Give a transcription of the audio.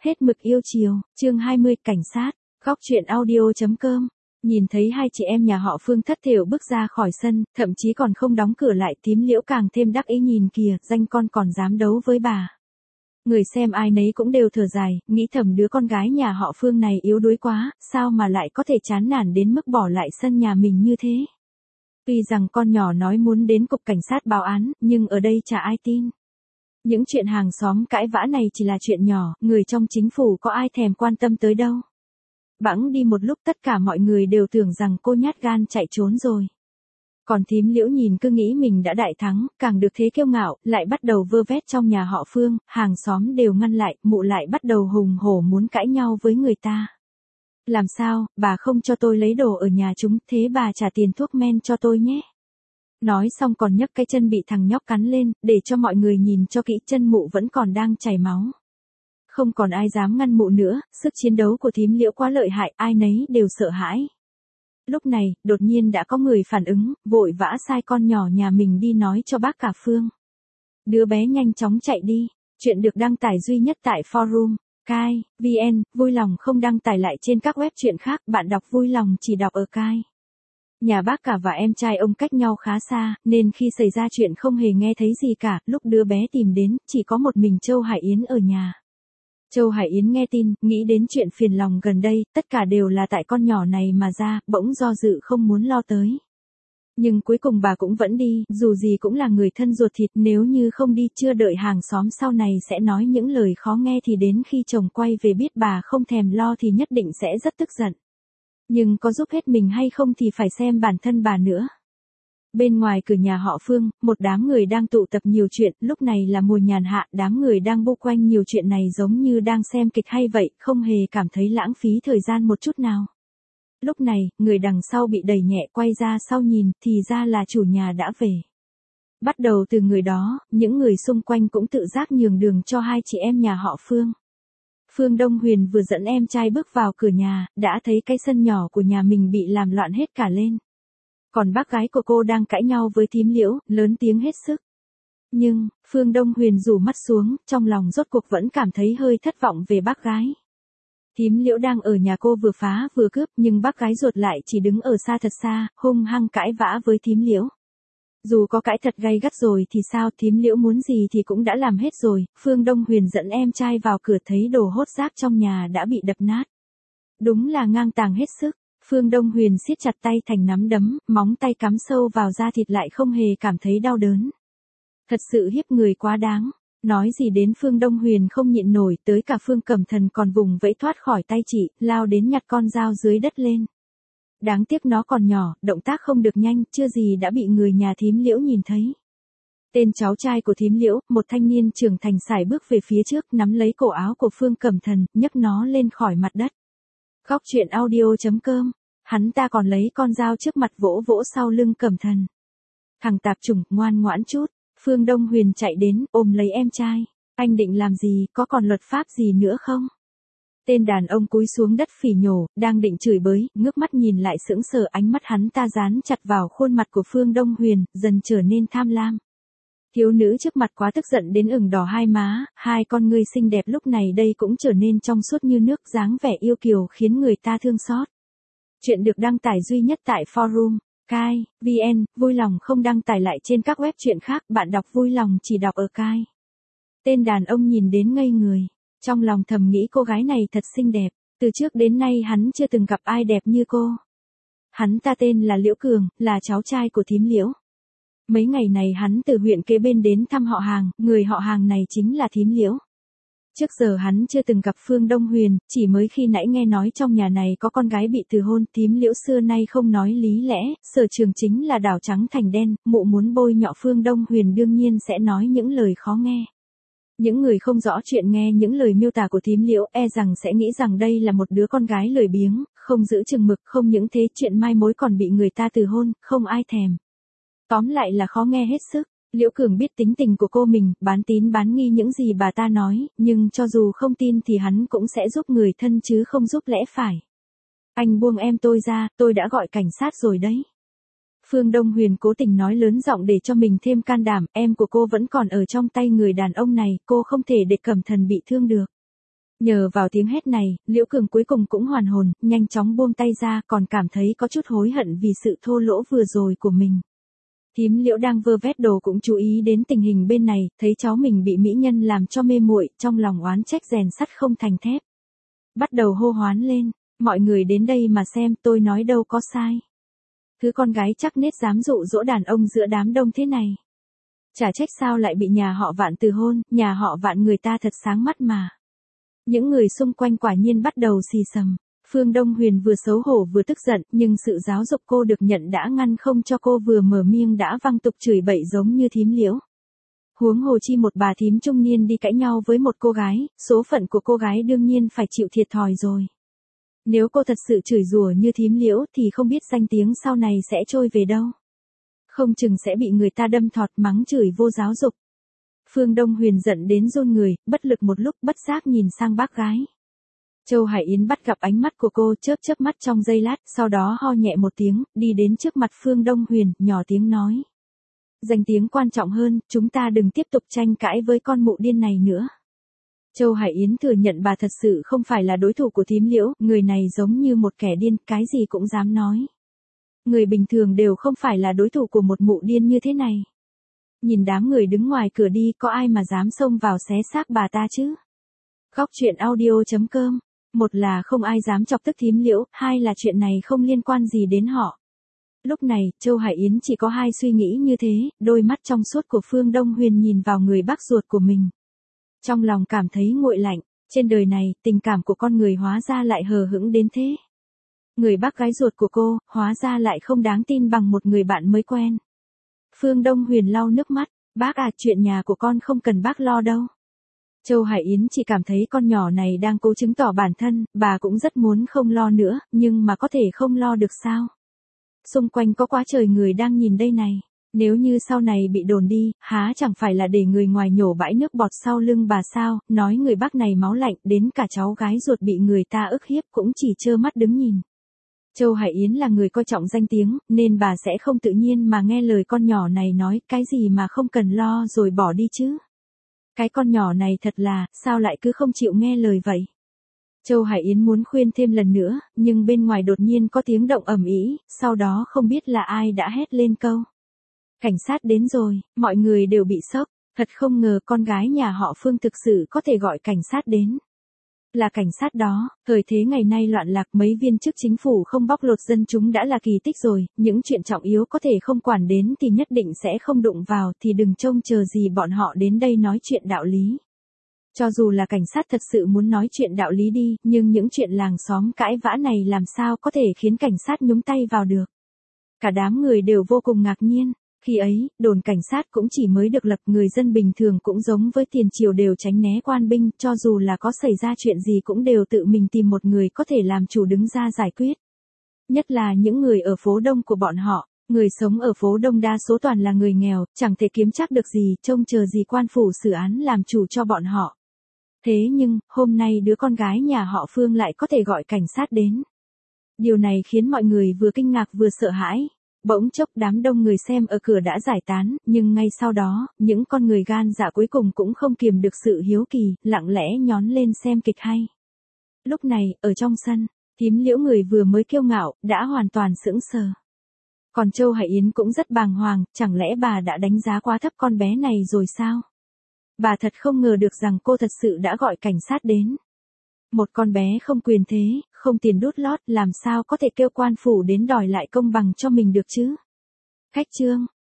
Hết mực yêu chiều, chương 20, cảnh sát, góc truyện audio.com. Nhìn thấy hai chị em nhà họ Phương thất thểu bước ra khỏi sân, thậm chí còn không đóng cửa lại, Thím Liễu càng thêm đắc ý, nhìn kìa, danh con còn dám đấu với bà. Người xem ai nấy cũng đều thở dài, nghĩ thầm đứa con gái nhà họ Phương này yếu đuối quá, sao mà lại có thể chán nản đến mức bỏ lại sân nhà mình như thế. Tuy rằng con nhỏ nói muốn đến cục cảnh sát báo án, nhưng ở đây chả ai tin. Những chuyện hàng xóm cãi vã này chỉ là chuyện nhỏ, người trong chính phủ có ai thèm quan tâm tới đâu. Bẵng đi một lúc tất cả mọi người đều tưởng rằng cô nhát gan chạy trốn rồi. Còn Thím Liễu nhìn cứ nghĩ mình đã đại thắng, càng được thế kiêu ngạo, lại bắt đầu vơ vét trong nhà họ Phương, hàng xóm đều ngăn lại, mụ lại bắt đầu hùng hổ muốn cãi nhau với người ta. Làm sao, bà không cho tôi lấy đồ ở nhà chúng, thế bà trả tiền thuốc men cho tôi nhé. Nói xong còn nhấc cái chân bị thằng nhóc cắn lên, để cho mọi người nhìn cho kỹ, chân mụ vẫn còn đang chảy máu. Không còn ai dám ngăn mụ nữa, sức chiến đấu của Thím Liễu quá lợi hại, ai nấy đều sợ hãi. Lúc này, đột nhiên đã có người phản ứng, vội vã sai con nhỏ nhà mình đi nói cho bác cả Phương. Đứa bé nhanh chóng chạy đi, chuyện được đăng tải duy nhất tại forum, Kai, VN, vui lòng không đăng tải lại trên các web truyện khác, bạn đọc vui lòng chỉ đọc ở Kai. Nhà bác cả và em trai ông cách nhau khá xa, nên khi xảy ra chuyện không hề nghe thấy gì cả, lúc đứa bé tìm đến, chỉ có một mình Châu Hải Yến ở nhà. Châu Hải Yến nghe tin, nghĩ đến chuyện phiền lòng gần đây, tất cả đều là tại con nhỏ này mà ra, bỗng do dự không muốn lo tới. Nhưng cuối cùng bà cũng vẫn đi, dù gì cũng là người thân ruột thịt, nếu như không đi chưa đợi hàng xóm sau này sẽ nói những lời khó nghe thì đến khi chồng quay về biết bà không thèm lo thì nhất định sẽ rất tức giận. Nhưng có giúp hết mình hay không thì phải xem bản thân bà nữa. Bên ngoài cửa nhà họ Phương, một đám người đang tụ tập nhiều chuyện, lúc này là mùa nhàn hạ, đám người đang bu quanh nhiều chuyện này giống như đang xem kịch hay vậy, không hề cảm thấy lãng phí thời gian một chút nào. Lúc này, người đằng sau bị đẩy nhẹ quay ra sau nhìn, thì ra là chủ nhà đã về. Bắt đầu từ người đó, những người xung quanh cũng tự giác nhường đường cho hai chị em nhà họ Phương. Phương Đông Huyền vừa dẫn em trai bước vào cửa nhà, đã thấy cái sân nhỏ của nhà mình bị làm loạn hết cả lên. Còn bác gái của cô đang cãi nhau với Thím Liễu, lớn tiếng hết sức. Nhưng, Phương Đông Huyền rủ mắt xuống, trong lòng rốt cuộc vẫn cảm thấy hơi thất vọng về bác gái. Thím Liễu đang ở nhà cô vừa phá vừa cướp, nhưng bác gái ruột lại chỉ đứng ở xa thật xa, hung hăng cãi vã với Thím Liễu. Dù có cãi thật gay gắt rồi thì sao, Thím Liễu muốn gì thì cũng đã làm hết rồi. Phương Đông Huyền dẫn em trai vào cửa thấy đồ hốt rác trong nhà đã bị đập nát. Đúng là ngang tàng hết sức. Phương Đông Huyền siết chặt tay thành nắm đấm, móng tay cắm sâu vào da thịt lại không hề cảm thấy đau đớn. Thật sự hiếp người quá đáng. Nói gì đến Phương Đông Huyền không nhịn nổi, tới cả Phương Cẩm Thần còn vùng vẫy thoát khỏi tay chị, lao đến nhặt con dao dưới đất lên. Đáng tiếc nó còn nhỏ, động tác không được nhanh, chưa gì đã bị người nhà Thím Liễu nhìn thấy. Tên cháu trai của Thím Liễu, một thanh niên trưởng thành sải bước về phía trước, nắm lấy cổ áo của Phương Cẩm Thần, nhấc nó lên khỏi mặt đất. Góc truyện audio.com. Hắn ta còn lấy con dao trước mặt vỗ vỗ sau lưng Cẩm Thần. Thằng tạp chủng, ngoan ngoãn chút. Phương Đông Huyền chạy đến, ôm lấy em trai. Anh định làm gì, có còn luật pháp gì nữa không? Tên đàn ông cúi xuống đất phỉ nhổ, đang định chửi bới, ngước mắt nhìn lại sững sờ, ánh mắt hắn ta dán chặt vào khuôn mặt của Phương Đông Huyền, dần trở nên tham lam. Thiếu nữ trước mặt quá tức giận đến ửng đỏ hai má, hai con ngươi xinh đẹp lúc này đây cũng trở nên trong suốt như nước, dáng vẻ yêu kiều khiến người ta thương xót. Chuyện được đăng tải duy nhất tại forum, Kai, VN, vui lòng không đăng tải lại trên các web truyện khác, bạn đọc vui lòng chỉ đọc ở Kai. Tên đàn ông nhìn đến ngây người, trong lòng thầm nghĩ cô gái này thật xinh đẹp, từ trước đến nay hắn chưa từng gặp ai đẹp như cô. Hắn ta tên là Liễu Cường, là cháu trai của Thím Liễu. Mấy ngày này hắn từ huyện kế bên đến thăm họ hàng, người họ hàng này chính là Thím Liễu. Trước giờ hắn chưa từng gặp Phương Đông Huyền, chỉ mới khi nãy nghe nói trong nhà này có con gái bị từ hôn, Thím Liễu xưa nay không nói lý lẽ, sở trường chính là đảo trắng thành đen, mụ muốn bôi nhọ Phương Đông Huyền đương nhiên sẽ nói những lời khó nghe. Những người không rõ chuyện nghe những lời miêu tả của Thím Liễu e rằng sẽ nghĩ rằng đây là một đứa con gái lười biếng, không giữ chừng mực, không những thế chuyện mai mối còn bị người ta từ hôn, không ai thèm. Tóm lại là khó nghe hết sức. Liễu Cường biết tính tình của cô mình, bán tín bán nghi những gì bà ta nói, nhưng cho dù không tin thì hắn cũng sẽ giúp người thân chứ không giúp lẽ phải. Anh buông em tôi ra, tôi đã gọi cảnh sát rồi đấy. Phương Đông Huyền cố tình nói lớn giọng để cho mình thêm can đảm, em của cô vẫn còn ở trong tay người đàn ông này, cô không thể để Cẩm Thần bị thương được. Nhờ vào tiếng hét này, Liễu Cường cuối cùng cũng hoàn hồn, nhanh chóng buông tay ra, còn cảm thấy có chút hối hận vì sự thô lỗ vừa rồi của mình. Thím Liễu đang vơ vét đồ cũng chú ý đến tình hình bên này, thấy cháu mình bị mỹ nhân làm cho mê muội, trong lòng oán trách rèn sắt không thành thép. Bắt đầu hô hoán lên, mọi người đến đây mà xem, tôi nói đâu có sai. Thứ con gái chắc nết dám dụ dỗ đàn ông giữa đám đông thế này. Chả trách sao lại bị nhà họ Vạn từ hôn, nhà họ Vạn người ta thật sáng mắt mà. Những người xung quanh quả nhiên bắt đầu xì xầm. Phương Đông Huyền vừa xấu hổ vừa tức giận, nhưng sự giáo dục cô được nhận đã ngăn không cho cô vừa mở miệng đã văng tục chửi bậy giống như thím Liễu. Huống hồ chi một bà thím trung niên đi cãi nhau với một cô gái, số phận của cô gái đương nhiên phải chịu thiệt thòi rồi. Nếu cô thật sự chửi rủa như thím Liễu thì không biết danh tiếng sau này sẽ trôi về đâu. Không chừng sẽ bị người ta đâm thọt mắng chửi vô giáo dục. Phương Đông Huyền giận đến run người, bất lực một lúc bất giác nhìn sang bác gái. Châu Hải Yến bắt gặp ánh mắt của cô chớp chớp mắt trong giây lát, sau đó ho nhẹ một tiếng, đi đến trước mặt Phương Đông Huyền, nhỏ tiếng nói. Danh tiếng quan trọng hơn, chúng ta đừng tiếp tục tranh cãi với con mụ điên này nữa. Châu Hải Yến thừa nhận bà thật sự không phải là đối thủ của thím Liễu, người này giống như một kẻ điên, cái gì cũng dám nói. Người bình thường đều không phải là đối thủ của một mụ điên như thế này. Nhìn đám người đứng ngoài cửa đi, có ai mà dám xông vào xé xác bà ta chứ? Góc truyện audio.com. Một là không ai dám chọc tức thím Liễu, hai là chuyện này không liên quan gì đến họ. Lúc này, Châu Hải Yến chỉ có hai suy nghĩ như thế, đôi mắt trong suốt của Phương Đông Huyền nhìn vào người bác ruột của mình. Trong lòng cảm thấy nguội lạnh, trên đời này, tình cảm của con người hóa ra lại hờ hững đến thế. Người bác gái ruột của cô, hóa ra lại không đáng tin bằng một người bạn mới quen. Phương Đông Huyền lau nước mắt, bác à, chuyện nhà của con không cần bác lo đâu. Châu Hải Yến chỉ cảm thấy con nhỏ này đang cố chứng tỏ bản thân, bà cũng rất muốn không lo nữa, nhưng mà có thể không lo được sao? Xung quanh có quá trời người đang nhìn đây này. Nếu như sau này bị đồn đi, há chẳng phải là để người ngoài nhổ bãi nước bọt sau lưng bà sao, nói người bác này máu lạnh, đến cả cháu gái ruột bị người ta ức hiếp cũng chỉ trơ mắt đứng nhìn. Châu Hải Yến là người coi trọng danh tiếng, nên bà sẽ không tự nhiên mà nghe lời con nhỏ này nói, cái gì mà không cần lo rồi bỏ đi chứ. Cái con nhỏ này thật là, sao lại cứ không chịu nghe lời vậy? Châu Hải Yến muốn khuyên thêm lần nữa, nhưng bên ngoài đột nhiên có tiếng động ầm ĩ, sau đó không biết là ai đã hét lên câu. Cảnh sát đến rồi, mọi người đều bị sốc, thật không ngờ con gái nhà họ Phương thực sự có thể gọi cảnh sát đến. Là cảnh sát đó, thời thế ngày nay loạn lạc mấy viên chức chính phủ không bóc lột dân chúng đã là kỳ tích rồi, những chuyện trọng yếu có thể không quản đến thì nhất định sẽ không đụng vào thì đừng trông chờ gì bọn họ đến đây nói chuyện đạo lý. Cho dù là cảnh sát thật sự muốn nói chuyện đạo lý đi, nhưng những chuyện làng xóm cãi vã này làm sao có thể khiến cảnh sát nhúng tay vào được. Cả đám người đều vô cùng ngạc nhiên. Khi ấy, đồn cảnh sát cũng chỉ mới được lập, người dân bình thường cũng giống với tiền triều đều tránh né quan binh, cho dù là có xảy ra chuyện gì cũng đều tự mình tìm một người có thể làm chủ đứng ra giải quyết. Nhất là những người ở phố Đông của bọn họ, người sống ở phố Đông đa số toàn là người nghèo, chẳng thể kiếm chắc được gì, trông chờ gì quan phủ xử án làm chủ cho bọn họ. Thế nhưng, hôm nay đứa con gái nhà họ Phương lại có thể gọi cảnh sát đến. Điều này khiến mọi người vừa kinh ngạc vừa sợ hãi. Bỗng chốc đám đông người xem ở cửa đã giải tán, nhưng ngay sau đó, những con người gan dạ cuối cùng cũng không kiềm được sự hiếu kỳ, lặng lẽ nhón lên xem kịch hay. Lúc này, ở trong sân, thím Liễu người vừa mới kiêu ngạo, đã hoàn toàn sững sờ. Còn Châu Hải Yến cũng rất bàng hoàng, chẳng lẽ bà đã đánh giá quá thấp con bé này rồi sao? Bà thật không ngờ được rằng cô thật sự đã gọi cảnh sát đến. Một con bé không quyền thế, không tiền đút lót, làm sao có thể kêu quan phủ đến đòi lại công bằng cho mình được chứ? Khách trương,